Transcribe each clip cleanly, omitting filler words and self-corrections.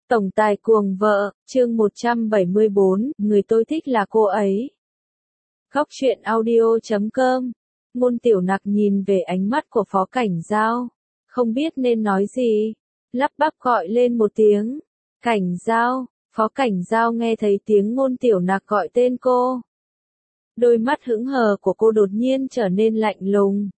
Tổng tài cuồng vợ, chương 174, người tôi thích là cô ấy. Góc truyện audio.com. Ngôn Tiểu Nặc nhìn về ánh mắt của Phó Cảnh Giao, không biết nên nói gì, lắp bắp gọi lên một tiếng. Cảnh Giao. Phó Cảnh Giao nghe thấy tiếng Ngôn Tiểu Nặc gọi tên cô. Đôi mắt hững hờ của cô đột nhiên trở nên lạnh lùng.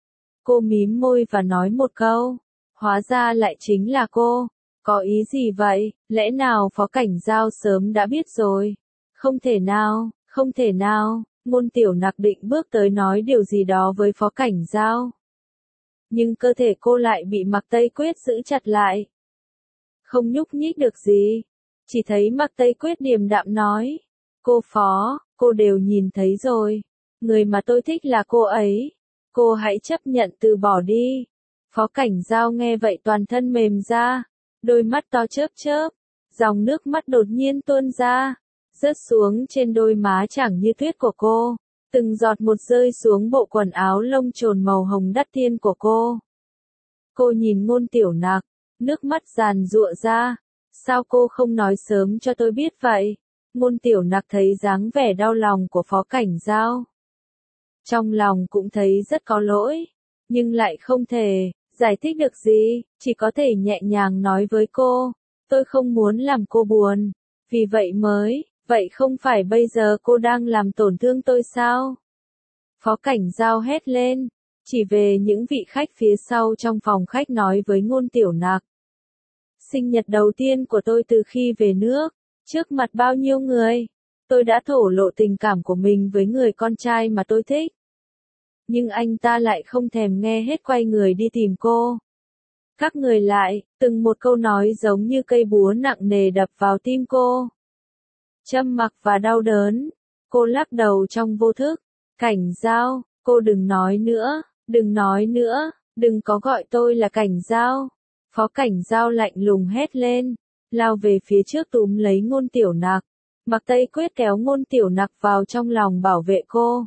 Cô mím môi và nói một câu, hóa ra lại chính là cô. Có ý gì vậy, lẽ nào Phó Cảnh Giao sớm đã biết rồi? Không thể nào, không thể nào. Ngôn Tiểu Nặc định bước tới nói điều gì đó với Phó Cảnh Giao. Nhưng cơ thể cô lại bị Mạc Tây Quyết giữ chặt lại. Không nhúc nhích được gì. Chỉ thấy Mạc Tây Quyết điềm đạm nói. Cô Phó, cô đều nhìn thấy rồi. Người mà tôi thích là cô ấy. Cô hãy chấp nhận từ bỏ đi. Phó Cảnh Giao nghe vậy toàn thân mềm ra. Đôi mắt to chớp chớp. Dòng nước mắt đột nhiên tuôn ra. Rớt xuống trên đôi má chẳng như tuyết của cô. Từng giọt một rơi xuống bộ quần áo lông chồn màu hồng đắt tiền của cô. Cô nhìn Ngôn Tiểu Nặc, nước mắt giàn giụa ra. Sao cô không nói sớm cho tôi biết vậy? Ngôn Tiểu Nặc thấy dáng vẻ đau lòng của Phó Cảnh Giao. Trong lòng cũng thấy rất có lỗi, nhưng lại không thể giải thích được gì, chỉ có thể nhẹ nhàng nói với cô. Tôi không muốn làm cô buồn, vì vậy vậy không phải bây giờ cô đang làm tổn thương tôi sao? Phó Cảnh Giao hét lên, chỉ về những vị khách phía sau trong phòng khách nói với Ngôn Tiểu Nặc. Sinh nhật đầu tiên của tôi từ khi về nước, trước mặt bao nhiêu người, tôi đã thổ lộ tình cảm của mình với người con trai mà tôi thích. Nhưng anh ta lại không thèm nghe hết, quay người đi tìm cô. Các người lại, từng một câu nói giống như cây búa nặng nề đập vào tim cô. Châm mặc và đau đớn, cô lắc đầu trong vô thức. Cảnh Giao, cô đừng nói nữa, đừng nói nữa, đừng có gọi tôi là Cảnh Giao. Phó Cảnh Giao lạnh lùng hét lên, lao về phía trước túm lấy Ngôn Tiểu Nặc. Mạc Tây Quyết kéo Ngôn Tiểu Nặc vào trong lòng bảo vệ cô.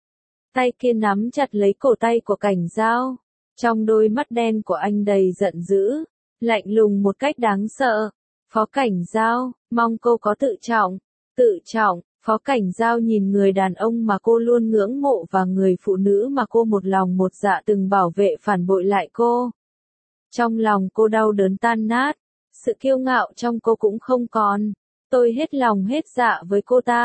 Tay kia nắm chặt lấy cổ tay của Cảnh Giao. Trong đôi mắt đen của anh đầy giận dữ, lạnh lùng một cách đáng sợ. Phó Cảnh Giao, mong cô có tự trọng. Tự trọng. Phó Cảnh Giao nhìn người đàn ông mà cô luôn ngưỡng mộ và người phụ nữ mà cô một lòng một dạ từng bảo vệ phản bội lại cô. Trong lòng cô đau đớn tan nát, sự kiêu ngạo trong cô cũng không còn. Tôi hết lòng hết dạ với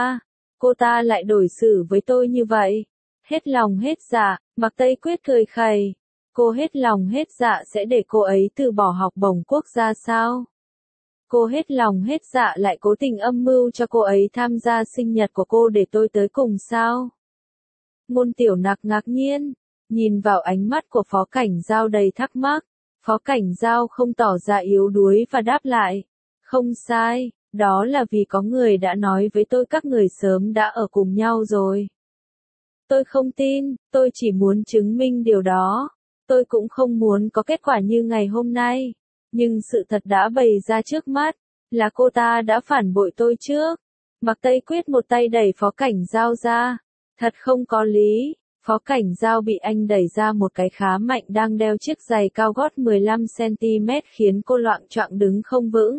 cô ta lại đối xử với tôi như vậy. Hết lòng hết dạ, Mạc Tây Quyết cười khẩy. Cô hết lòng hết dạ sẽ để cô ấy từ bỏ học bổng quốc gia sao? Cô hết lòng hết dạ lại cố tình âm mưu cho cô ấy tham gia sinh nhật của cô để tôi tới cùng sao? Ngôn Tiểu Nặc ngạc nhiên, nhìn vào ánh mắt của Phó Cảnh Giao đầy thắc mắc. Phó Cảnh Giao không tỏ ra yếu đuối và đáp lại. Không sai, đó là vì có người đã nói với tôi các người sớm đã ở cùng nhau rồi. Tôi không tin, tôi chỉ muốn chứng minh điều đó. Tôi cũng không muốn có kết quả như ngày hôm nay. Nhưng sự thật đã bày ra trước mắt, là cô ta đã phản bội tôi trước. Mạc Tây Quyết một tay đẩy Phó Cảnh Giao ra. Thật không có lý. Phó Cảnh Giao bị anh đẩy ra một cái khá mạnh đang đeo chiếc giày cao gót 15cm khiến cô loạng choạng đứng không vững.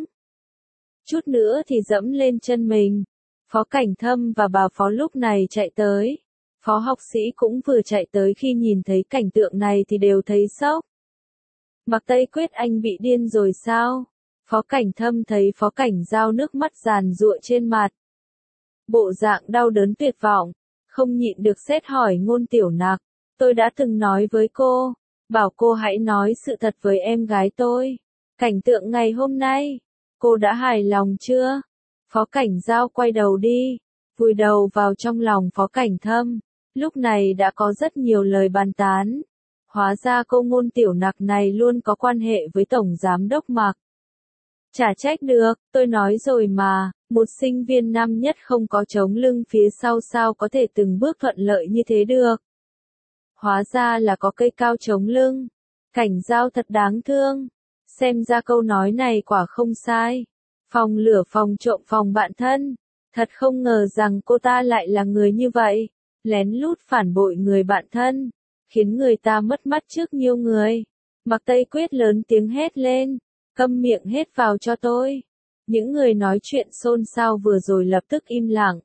Chút nữa thì dẫm lên chân mình. Phó Cảnh Thâm và bà Phó lúc này chạy tới. Phó học sĩ cũng vừa chạy tới, khi nhìn thấy cảnh tượng này thì đều thấy sốc. Mạc Tây Quyết, anh bị điên rồi sao? Phó Cảnh Thâm thấy Phó Cảnh Giao nước mắt giàn giụa trên mặt. Bộ dạng đau đớn tuyệt vọng, không nhịn được sét hỏi Ngôn Tiểu Nặc. Tôi đã từng nói với cô, bảo cô hãy nói sự thật với em gái tôi. Cảnh tượng ngày hôm nay, cô đã hài lòng chưa? Phó Cảnh Giao quay đầu đi, vùi đầu vào trong lòng Phó Cảnh Thâm. Lúc này đã có rất nhiều lời bàn tán. Hóa ra cô Ngôn Tiểu Nặc này luôn có quan hệ với Tổng Giám đốc Mạc. Chả trách được, tôi nói rồi mà, một sinh viên năm nhất không có chống lưng phía sau sao có thể từng bước thuận lợi như thế được. Hóa ra là có cây cao chống lưng. Cảnh Giao thật đáng thương. Xem ra câu nói này quả không sai. Phòng lửa phòng trộm phòng bạn thân. Thật không ngờ rằng cô ta lại là người như vậy. Lén lút phản bội người bạn thân, khiến người ta mất mắt trước nhiều người. Mạc Tây Quyết lớn tiếng hét lên, câm miệng hết vào cho tôi. Những người nói chuyện xôn xao vừa rồi lập tức im lặng.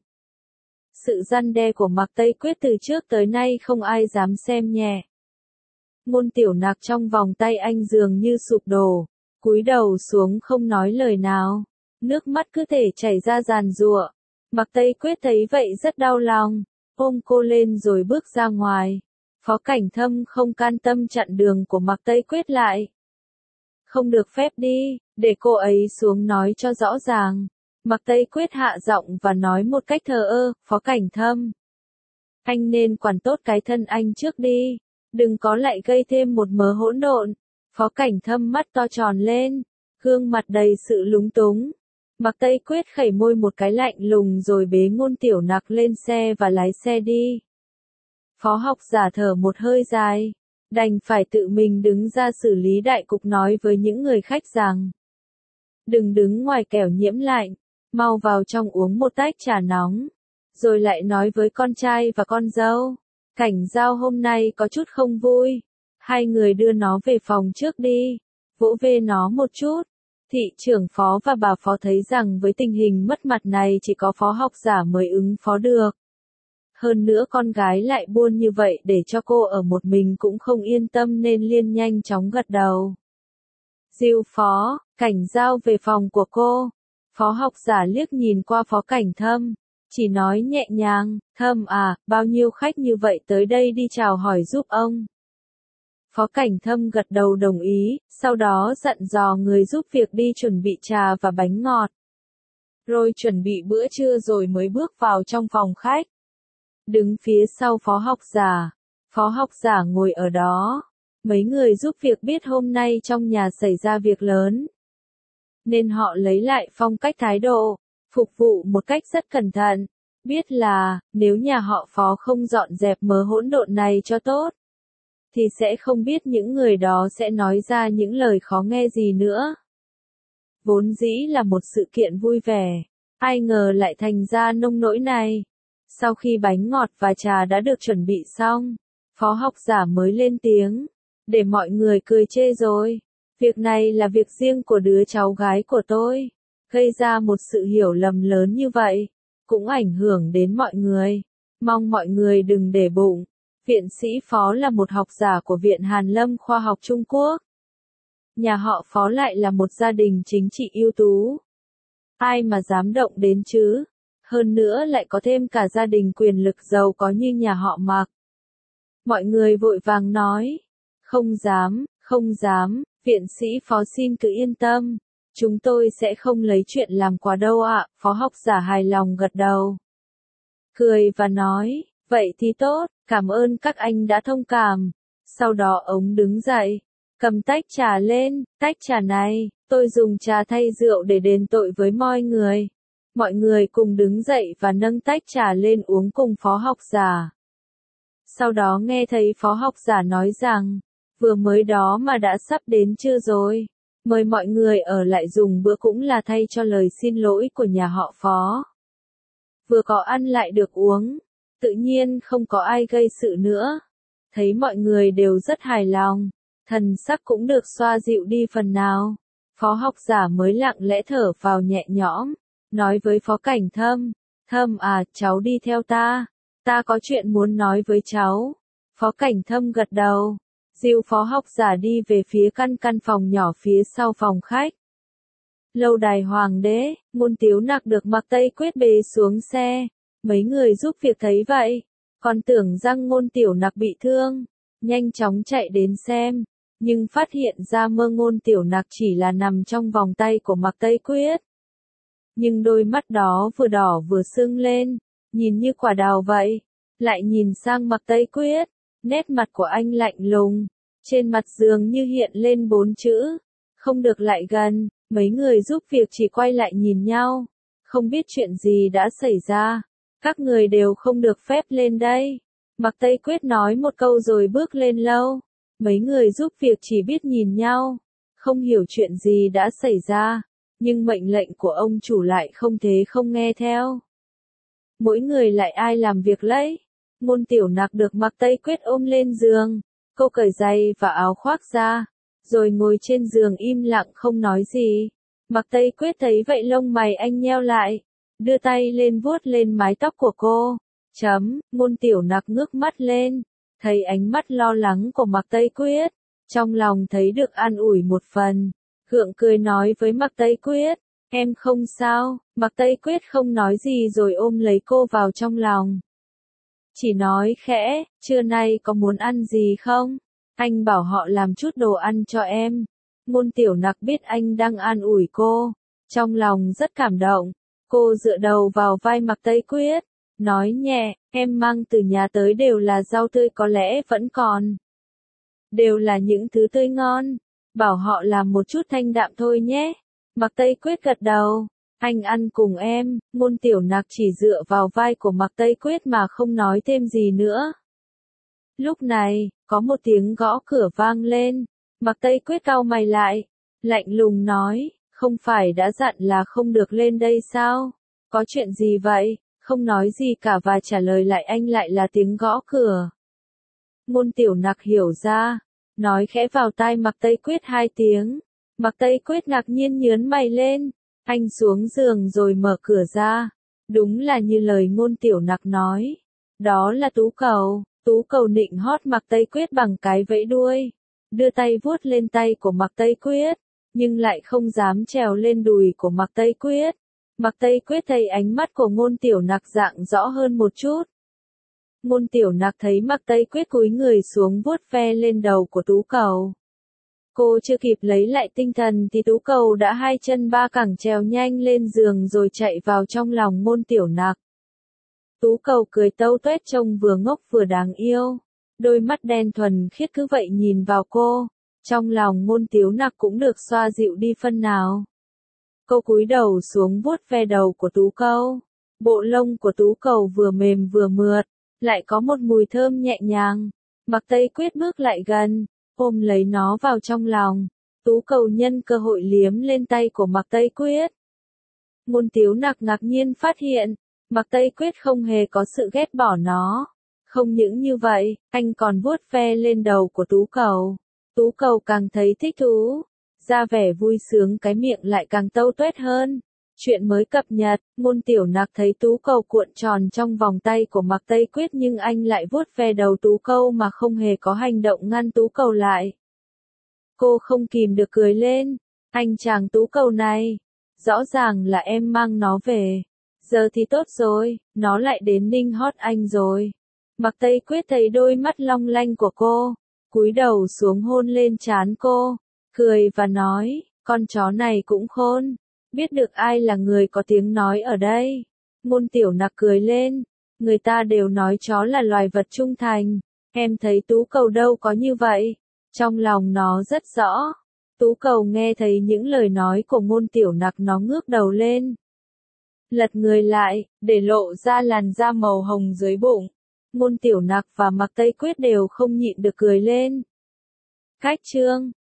Sự răn đe của Mạc Tây Quyết từ trước tới nay không ai dám xem nhẹ. Ngôn Tiểu Nặc trong vòng tay anh dường như sụp đổ, cúi đầu xuống không nói lời nào, nước mắt cứ thể chảy ra giàn giụa. Mạc Tây Quyết thấy vậy rất đau lòng, ôm cô lên rồi bước ra ngoài. Phó Cảnh Thâm không can tâm chặn đường của Mạc Tây Quyết lại. Không được phép đi, để cô ấy xuống nói cho rõ ràng. Mạc Tây Quyết hạ giọng và nói một cách thờ ơ, Phó Cảnh Thâm. Anh nên quản tốt cái thân anh trước đi, đừng có lại gây thêm một mớ hỗn độn. Phó Cảnh Thâm mắt to tròn lên, gương mặt đầy sự lúng túng. Mạc Tây Quyết khẩy môi một cái lạnh lùng rồi bế Ngôn Tiểu Nặc lên xe và lái xe đi. Phó Học Giả thở một hơi dài, đành phải tự mình đứng ra xử lý đại cục, nói với những người khách rằng: đừng đứng ngoài kẻo nhiễm lạnh, mau vào trong uống một tách trà nóng. Rồi lại nói với con trai và con dâu: Cảnh Giao hôm nay có chút không vui, hai người đưa nó về phòng trước đi, vỗ về nó một chút. Thị trưởng Phó và bà Phó thấy rằng với tình hình mất mặt này chỉ có Phó Học Giả mới ứng phó được. Hơn nữa con gái lại buôn như vậy để cho cô ở một mình cũng không yên tâm nên liền nhanh chóng gật đầu. Dìu Phó, Cảnh Giao về phòng của cô. Phó Học Giả liếc nhìn qua Phó Cảnh Thâm, chỉ nói nhẹ nhàng: Thâm à, bao nhiêu khách như vậy tới đây đi chào hỏi giúp ông. Phó Cảnh Thâm gật đầu đồng ý, sau đó dặn dò người giúp việc đi chuẩn bị trà và bánh ngọt. Rồi chuẩn bị bữa trưa rồi mới bước vào trong phòng khách. Đứng phía sau Phó Học Giả, Phó Học Giả ngồi ở đó. Mấy người giúp việc biết hôm nay trong nhà xảy ra việc lớn, nên họ lấy lại phong cách thái độ, phục vụ một cách rất cẩn thận. Biết là, nếu nhà họ Phó không dọn dẹp mớ hỗn độn này cho tốt, thì sẽ không biết những người đó sẽ nói ra những lời khó nghe gì nữa. Vốn dĩ là một sự kiện vui vẻ, ai ngờ lại thành ra nông nỗi này. Sau khi bánh ngọt và trà đã được chuẩn bị xong, Phó Học Giả mới lên tiếng: để mọi người cười chê rồi. Việc này là việc riêng của đứa cháu gái của tôi, gây ra một sự hiểu lầm lớn như vậy, cũng ảnh hưởng đến mọi người. Mong mọi người đừng để bụng. Viện sĩ Phó là một học giả của Viện Hàn Lâm Khoa học Trung Quốc. Nhà họ Phó lại là một gia đình chính trị ưu tú. Ai mà dám động đến chứ? Hơn nữa lại có thêm cả gia đình quyền lực giàu có như nhà họ Mạc. Mọi người vội vàng nói: không dám, không dám, viện sĩ Phó xin cứ yên tâm. Chúng tôi sẽ không lấy chuyện làm quá đâu ạ. Phó Học Giả hài lòng gật đầu, cười và nói: vậy thì tốt, cảm ơn các anh đã thông cảm. Sau đó ông đứng dậy, cầm tách trà lên: tách trà này, tôi dùng trà thay rượu để đền tội với mọi người. Mọi người cùng đứng dậy và nâng tách trà lên uống cùng Phó Học Giả. Sau đó nghe thấy Phó Học Giả nói rằng: vừa mới đó mà đã sắp đến trưa rồi, mời mọi người ở lại dùng bữa cũng là thay cho lời xin lỗi của nhà họ Phó. Vừa có ăn lại được uống, tự nhiên không có ai gây sự nữa. Thấy mọi người đều rất hài lòng, thần sắc cũng được xoa dịu đi phần nào. Phó Học Giả mới lặng lẽ thở vào nhẹ nhõm, nói với Phó Cảnh Thâm: Thâm à, cháu đi theo ta. Ta có chuyện muốn nói với cháu. Phó Cảnh Thâm gật đầu, dìu Phó Học Giả đi về phía căn phòng nhỏ phía sau phòng khách. Lâu đài Hoàng đế, Ngôn Tiếu Nặc được Mạc Tây Quyết bế xuống xe. Mấy người giúp việc thấy vậy, còn tưởng rằng Ngôn Tiểu Nặc bị thương, nhanh chóng chạy đến xem, nhưng phát hiện ra Ngôn Tiểu Nặc chỉ là nằm trong vòng tay của Mạc Tây Quyết. Nhưng đôi mắt đó vừa đỏ vừa sưng lên, nhìn như quả đào vậy. Lại nhìn sang Mạc Tây Quyết, nét mặt của anh lạnh lùng, trên mặt dường như hiện lên 4 chữ: không được lại gần. Mấy người giúp việc chỉ quay lại nhìn nhau, không biết chuyện gì đã xảy ra. Các người đều không được phép lên đây. Mạc Tây Quyết nói một câu rồi bước lên lâu. Mấy người giúp việc chỉ biết nhìn nhau, không hiểu chuyện gì đã xảy ra, nhưng mệnh lệnh của ông chủ lại không thể không nghe theo. Mỗi người lại ai làm việc lấy. Ngôn Tiểu Nặc được Mạc Tây Quyết ôm lên giường, cô cởi giày và áo khoác ra, rồi ngồi trên giường im lặng không nói gì. Mạc Tây Quyết thấy vậy lông mày anh nheo lại, đưa tay lên vuốt lên mái tóc của cô. Ngôn Tiểu Nặc ngước mắt lên, thấy ánh mắt lo lắng của Mạc Tây Quyết, trong lòng thấy được an ủi một phần, gượng cười nói với Mạc Tây Quyết, em không sao. Mạc Tây Quyết không nói gì rồi ôm lấy cô vào trong lòng. Chỉ nói khẽ, trưa nay có muốn ăn gì không? Anh bảo họ làm chút đồ ăn cho em. Ngôn Tiểu Nặc biết anh đang an ủi cô, trong lòng rất cảm động. Cô dựa đầu vào vai Mạc Tây Quyết, nói nhẹ, em mang từ nhà tới đều là rau tươi có lẽ vẫn còn. Đều là những thứ tươi ngon, bảo họ làm một chút thanh đạm thôi nhé. Mạc Tây Quyết gật đầu, anh ăn cùng em. Ngôn Tiểu Nặc chỉ dựa vào vai của Mạc Tây Quyết mà không nói thêm gì nữa. Lúc này, có một tiếng gõ cửa vang lên, Mạc Tây Quyết cau mày lại, lạnh lùng nói, không phải đã dặn là không được lên đây sao? Có chuyện gì vậy? Không nói gì cả và trả lời lại anh lại là tiếng gõ cửa. Ngôn Tiểu Nặc hiểu ra, nói khẽ vào tai Mạc Tây Quyết 2 tiếng. Mạc Tây Quyết ngạc nhiên nhướng mày lên, anh xuống giường rồi mở cửa ra. Đúng là như lời Ngôn Tiểu Nặc nói, đó là Tú Cầu. Tú Cầu nịnh hót Mạc Tây Quyết bằng cái vẫy đuôi, đưa tay vuốt lên tay của Mạc Tây Quyết, nhưng lại không dám trèo lên đùi của Mạc Tây Quyết. Mạc Tây Quyết thấy ánh mắt của Ngôn Tiểu Nặc rạng rõ hơn một chút. Ngôn Tiểu Nặc thấy Mạc Tây Quyết cúi người xuống vuốt ve lên đầu của Tú Cầu. Cô chưa kịp lấy lại tinh thần thì Tú Cầu đã 2 chân 3 cẳng trèo nhanh lên giường rồi chạy vào trong lòng Ngôn Tiểu Nặc. Tú Cầu cười tâu tuét trông vừa ngốc vừa đáng yêu, đôi mắt đen thuần khiết cứ vậy nhìn vào cô, trong lòng Ngôn Tiểu Nặc cũng được xoa dịu đi phân nào. Cô cúi đầu xuống vuốt ve đầu của Tú Cầu, bộ lông của Tú Cầu vừa mềm vừa mượt, lại có một mùi thơm nhẹ nhàng. Mạc Tây Quyết bước lại gần, ôm lấy nó vào trong lòng, Tú Cầu nhân cơ hội liếm lên tay của Mạc Tây Quyết. Ngôn Tiểu Nặc ngạc nhiên phát hiện, Mạc Tây Quyết không hề có sự ghét bỏ nó. Không những như vậy, anh còn vuốt ve lên đầu của Tú Cầu. Tú Cầu càng thấy thích thú, ra vẻ vui sướng cái miệng lại càng tâu tuét hơn. Chuyện mới cập nhật, Ngôn Tiểu Nặc thấy Tú Cầu cuộn tròn trong vòng tay của Mạc Tây Quyết nhưng anh lại vuốt ve đầu Tú Cầu mà không hề có hành động ngăn Tú Cầu lại. Cô không kìm được cười lên, anh chàng Tú Cầu này, rõ ràng là em mang nó về. Giờ thì tốt rồi, nó lại đến ninh hót anh rồi. Mạc Tây Quyết thấy đôi mắt long lanh của cô, cúi đầu xuống hôn lên trán cô, cười và nói, con chó này cũng khôn, biết được ai là người có tiếng nói ở đây. Ngôn Tiểu Nặc cười lên, người ta đều nói chó là loài vật trung thành, em thấy Tú Cầu đâu có như vậy, trong lòng nó rất rõ. Tú Cầu nghe thấy những lời nói của Ngôn Tiểu Nặc nó ngước đầu lên, lật người lại, để lộ ra làn da màu hồng dưới bụng. Ngôn Tiểu Nặc và Mạc Tây Quyết đều không nhịn được cười lên. Cách chương